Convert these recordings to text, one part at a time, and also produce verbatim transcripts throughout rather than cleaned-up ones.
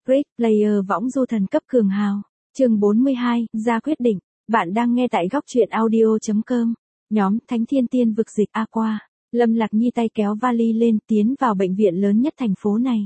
Great Player võng du thần cấp cường hào. Chương bốn mươi hai, ra quyết định. Bạn đang nghe tại góc truyện audio chấm com. Nhóm Thánh Thiên Tiên vực dịch Aqua. Lâm Lạc Nhi tay kéo vali lên tiến vào bệnh viện lớn nhất thành phố này.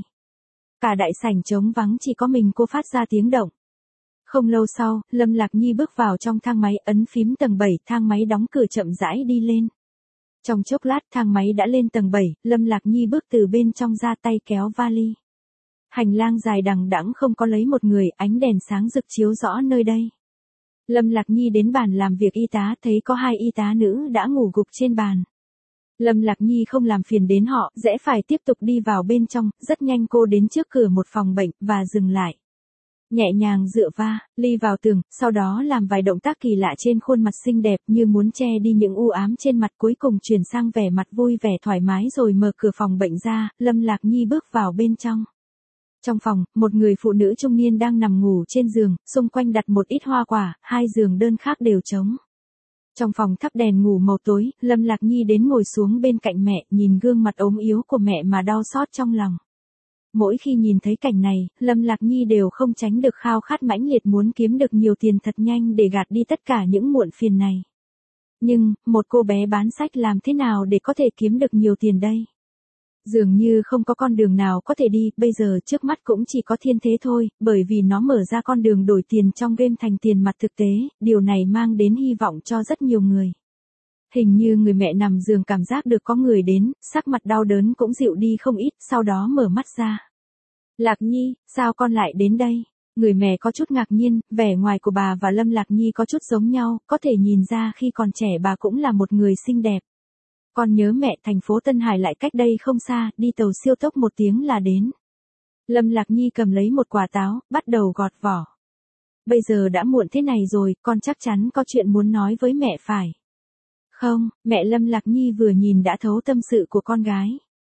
Cả đại sảnh trống vắng chỉ có mình cô phát ra tiếng động. Không lâu sau, Lâm Lạc Nhi bước vào trong thang máy, ấn phím tầng bảy, thang máy đóng cửa chậm rãi đi lên. Trong chốc lát thang máy đã lên tầng bảy, Lâm Lạc Nhi bước từ bên trong ra tay kéo vali. Hành lang dài đằng đẵng không có lấy một người, ánh đèn sáng rực chiếu rõ nơi đây. Lâm Lạc Nhi đến bàn làm việc y tá, thấy có hai y tá nữ đã ngủ gục trên bàn. Lâm Lạc Nhi không làm phiền đến họ, rẽ phải tiếp tục đi vào bên trong, rất nhanh cô đến trước cửa một phòng bệnh, và dừng lại. Nhẹ nhàng dựa va, ly vào tường, sau đó làm vài động tác kỳ lạ trên khuôn mặt xinh đẹp như muốn che đi những u ám trên mặt, cuối cùng chuyển sang vẻ mặt vui vẻ thoải mái rồi mở cửa phòng bệnh ra, Lâm Lạc Nhi bước vào bên trong. Trong phòng, một người phụ nữ trung niên đang nằm ngủ trên giường, xung quanh đặt một ít hoa quả, hai giường đơn khác đều trống. Trong phòng thắp đèn ngủ màu tối, Lâm Lạc Nhi đến ngồi xuống bên cạnh mẹ, nhìn gương mặt ốm yếu của mẹ mà đau xót trong lòng. Mỗi khi nhìn thấy cảnh này, Lâm Lạc Nhi đều không tránh được khao khát mãnh liệt muốn kiếm được nhiều tiền thật nhanh để gạt đi tất cả những muộn phiền này. Nhưng, một cô bé bán sách làm thế nào để có thể kiếm được nhiều tiền đây? Dường như không có con đường nào có thể đi, bây giờ trước mắt cũng chỉ có thiên thế thôi, bởi vì nó mở ra con đường đổi tiền trong game thành tiền mặt thực tế, điều này mang đến hy vọng cho rất nhiều người. Hình như người mẹ nằm giường cảm giác được có người đến, sắc mặt đau đớn cũng dịu đi không ít, sau đó mở mắt ra. Lạc Nhi, sao con lại đến đây? Người mẹ có chút ngạc nhiên, vẻ ngoài của bà và Lâm Lạc Nhi có chút giống nhau, có thể nhìn ra khi còn trẻ bà cũng là một người xinh đẹp. Con nhớ mẹ, thành phố Tân Hải lại cách đây không xa, đi tàu siêu tốc một tiếng là đến. Lâm Lạc Nhi cầm lấy một quả táo, bắt đầu gọt vỏ. Bây giờ đã muộn thế này rồi, con chắc chắn có chuyện muốn nói với mẹ phải. Không, mẹ. Lâm Lạc Nhi vừa nhìn đã thấu tâm sự của con gái.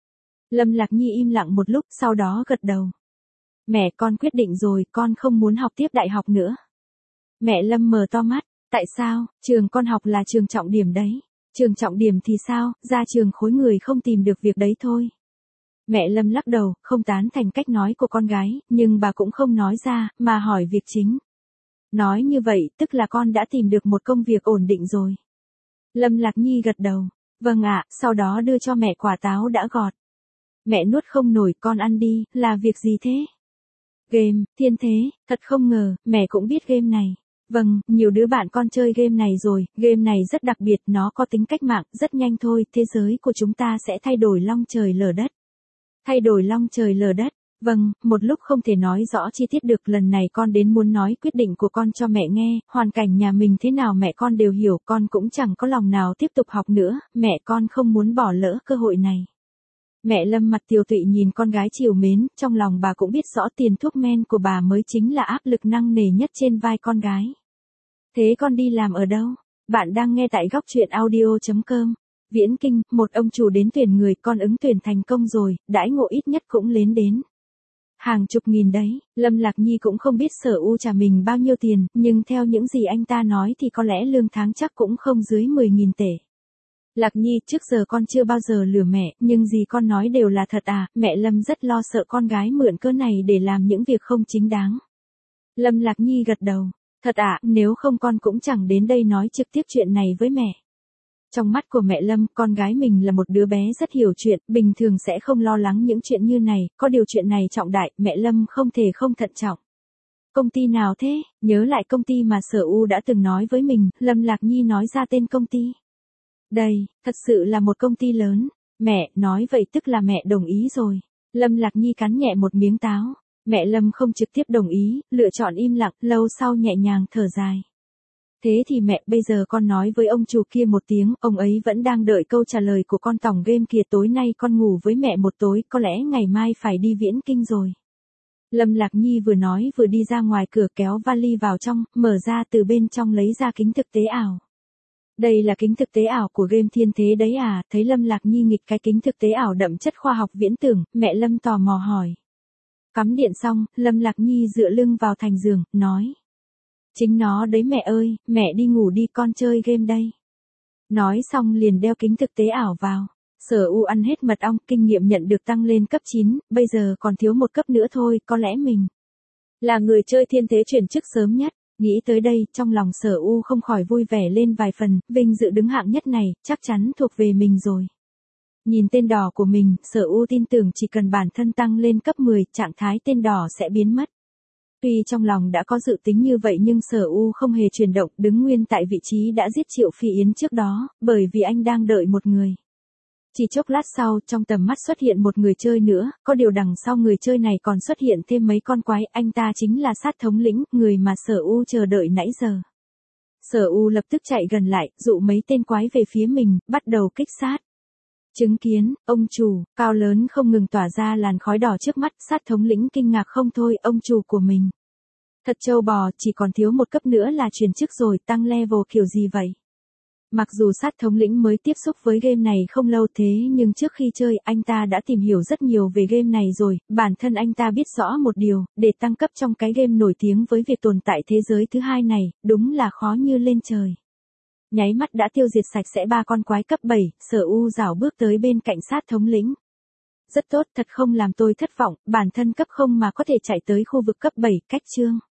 Lâm Lạc Nhi im lặng một lúc, sau đó gật đầu. Mẹ, con quyết định rồi, con không muốn học tiếp đại học nữa. Mẹ Lâm mở to mắt, tại sao? Trường con học là trường trọng điểm đấy. Trường trọng điểm thì sao, ra trường khối người không tìm được việc đấy thôi. Mẹ Lâm lắc đầu, không tán thành cách nói của con gái, nhưng bà cũng không nói ra, mà hỏi việc chính. Nói như vậy, tức là con đã tìm được một công việc ổn định rồi. Lâm Lạc Nhi gật đầu, vâng ạ, sau đó đưa cho mẹ quả táo đã gọt. Mẹ nuốt không nổi, con ăn đi, là việc gì thế? Game, thiên thế, thật không ngờ, mẹ cũng biết game này. Vâng, nhiều đứa bạn con chơi game này rồi, game này rất đặc biệt, nó có tính cách mạng, rất nhanh thôi, thế giới của chúng ta sẽ thay đổi long trời lở đất. Thay đổi long trời lở đất, vâng, một lúc không thể nói rõ chi tiết được, lần này con đến muốn nói quyết định của con cho mẹ nghe, hoàn cảnh nhà mình thế nào mẹ con đều hiểu, con cũng chẳng có lòng nào tiếp tục học nữa, mẹ con không muốn bỏ lỡ cơ hội này. Mẹ Lâm mặt tiều tụy nhìn con gái trìu mến, trong lòng bà cũng biết rõ tiền thuốc men của bà mới chính là áp lực nặng nề nhất trên vai con gái. Thế con đi làm ở đâu? Bạn đang nghe tại góc truyện audio chấm com. Viễn Kinh, một ông chủ đến tuyển người, con ứng tuyển thành công rồi, đãi ngộ ít nhất cũng lên đến hàng chục nghìn đấy. Lâm Lạc Nhi cũng không biết Sở U trả mình bao nhiêu tiền, nhưng theo những gì anh ta nói thì có lẽ lương tháng chắc cũng không dưới mười nghìn tệ. Lạc Nhi, trước giờ con chưa bao giờ lừa mẹ, nhưng gì con nói đều là thật à? Mẹ Lâm rất lo sợ con gái mượn cớ này để làm những việc không chính đáng. Lâm Lạc Nhi gật đầu, thật ạ, à, nếu không con cũng chẳng đến đây nói trực tiếp chuyện này với mẹ. Trong mắt của mẹ Lâm, con gái mình là một đứa bé rất hiểu chuyện, bình thường sẽ không lo lắng những chuyện như này, có điều chuyện này trọng đại, mẹ Lâm không thể không thận trọng. Công ty nào thế? Nhớ lại công ty mà Sở U đã từng nói với mình, Lâm Lạc Nhi nói ra tên công ty. Đây, thật sự là một công ty lớn. Mẹ, nói vậy tức là mẹ đồng ý rồi. Lâm Lạc Nhi cắn nhẹ một miếng táo. Mẹ Lâm không trực tiếp đồng ý, lựa chọn im lặng, lâu sau nhẹ nhàng thở dài. Thế thì mẹ, bây giờ con nói với ông chủ kia một tiếng, ông ấy vẫn đang đợi câu trả lời của con tổng game kia, tối nay con ngủ với mẹ một tối, có lẽ ngày mai phải đi Viễn Kinh rồi. Lâm Lạc Nhi vừa nói vừa đi ra ngoài cửa, kéo vali vào trong, mở ra từ bên trong lấy ra kính thực tế ảo. Đây là kính thực tế ảo của game thiên thế đấy à? Thấy Lâm Lạc Nhi nghịch cái kính thực tế ảo đậm chất khoa học viễn tưởng, mẹ Lâm tò mò hỏi. Cắm điện xong, Lâm Lạc Nhi dựa lưng vào thành giường, nói. Chính nó đấy mẹ ơi, mẹ đi ngủ đi, con chơi game đây. Nói xong liền đeo kính thực tế ảo vào. Sở U ăn hết mật ong, kinh nghiệm nhận được tăng lên cấp chín, bây giờ còn thiếu một cấp nữa thôi, có lẽ mình Là người chơi thiên thế chuyển chức sớm nhất. Nghĩ tới đây, trong lòng Sở U không khỏi vui vẻ lên vài phần, vinh dự đứng hạng nhất này, chắc chắn thuộc về mình rồi. Nhìn tên đỏ của mình, Sở U tin tưởng chỉ cần bản thân tăng lên cấp mười, trạng thái tên đỏ sẽ biến mất. Tuy trong lòng đã có dự tính như vậy nhưng Sở U không hề chuyển động, đứng nguyên tại vị trí đã giết Triệu Phi Yến trước đó, bởi vì anh đang đợi một người. Chỉ chốc lát sau, trong tầm mắt xuất hiện một người chơi nữa, có điều đằng sau người chơi này còn xuất hiện thêm mấy con quái, anh ta chính là sát thống lĩnh, người mà Sở U chờ đợi nãy giờ. Sở U lập tức chạy gần lại, dụ mấy tên quái về phía mình, bắt đầu kích sát. Chứng kiến, ông chủ, cao lớn không ngừng tỏa ra làn khói đỏ trước mắt, sát thống lĩnh kinh ngạc không thôi, ông chủ của mình. Thật trâu bò, chỉ còn thiếu một cấp nữa là chuyển chức rồi, tăng level kiểu gì vậy? Mặc dù sát thống lĩnh mới tiếp xúc với game này không lâu thế nhưng trước khi chơi anh ta đã tìm hiểu rất nhiều về game này rồi, bản thân anh ta biết rõ một điều, để tăng cấp trong cái game nổi tiếng với việc tồn tại thế giới thứ hai này, đúng là khó như lên trời. Nháy mắt đã tiêu diệt sạch sẽ ba con quái cấp bảy, Sở U rảo bước tới bên cạnh sát thống lĩnh. Rất tốt, thật không làm tôi thất vọng, bản thân cấp không mà có thể chạy tới khu vực cấp bảy, cách chương.